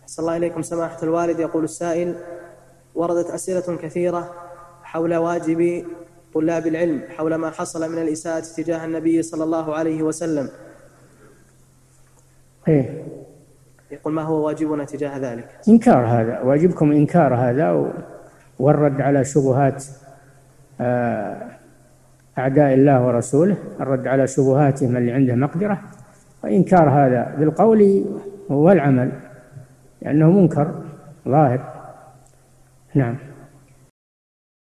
صلى الله إليكم سماحة الوالد. يقول السائل: وردت أسئلة كثيرة حول واجب طلاب العلم حول ما حصل من الإساءة تجاه النبي صلى الله عليه وسلم. يقول: ما هو واجبنا تجاه ذلك؟ إنكار هذا، واجبكم إنكار هذا والرد على شبهات أعداء الله ورسوله، الرد على شبهاتهم اللي عنده مقدرة، وإنكار هذا بالقول والعمل، لأنه منكر ظاهر. نعم.